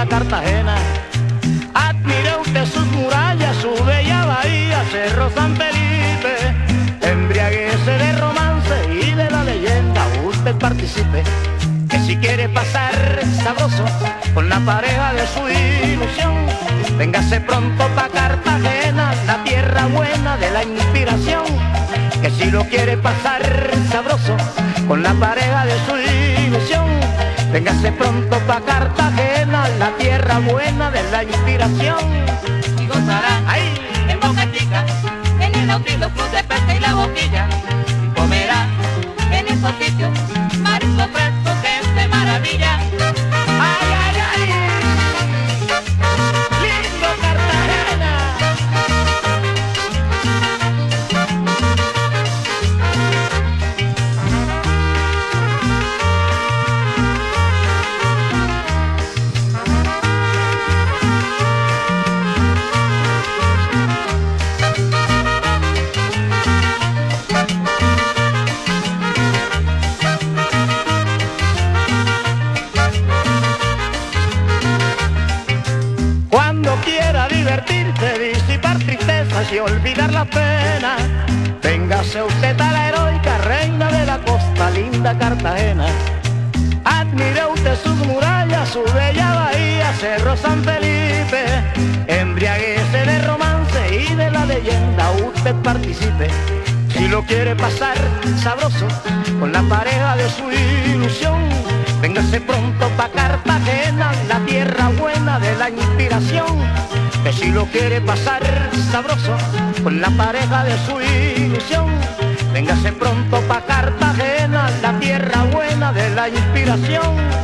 linda Cartagena. Admire usted sus murallas, su bella bahía, Cerro San Felipe. Embriaguese de romance y de la leyenda, usted participe. Que si quiere pasar sabroso con la pareja de su ilusión, véngase pronto pa' Cartagena, la tierra buena de la inspiración. Que si lo quiere pasar sabroso con la pareja de su ilusión, véngase pronto pa' Cartagena, la tierra buena de la inspiración. Y gozará ahí en Boca Chica, en el Nautilus, Club de Pesca y La Boquilla. Y comerá en esos sitios marisco fresco que es de maravilla. ¡Ay, ay, ay! ¡Lindo Cartagena! Cuando quiera divertirse, disipar tristezas y olvidar la pena, véngase usted a la heroica reina de la costa, linda Cartagena. Admire usted sus murallas, su bella bahía, Cerro San Felipe. Embriaguese de romance y de la leyenda, usted participe. Si lo quiere pasar sabroso con la pareja de su ilusión, véngase pronto pa' Cartagena, la tierra buena de la inspiración. Que si lo quiere pasar sabroso con la pareja de su ilusión, véngase pronto pa' Cartagena, la tierra buena de la inspiración.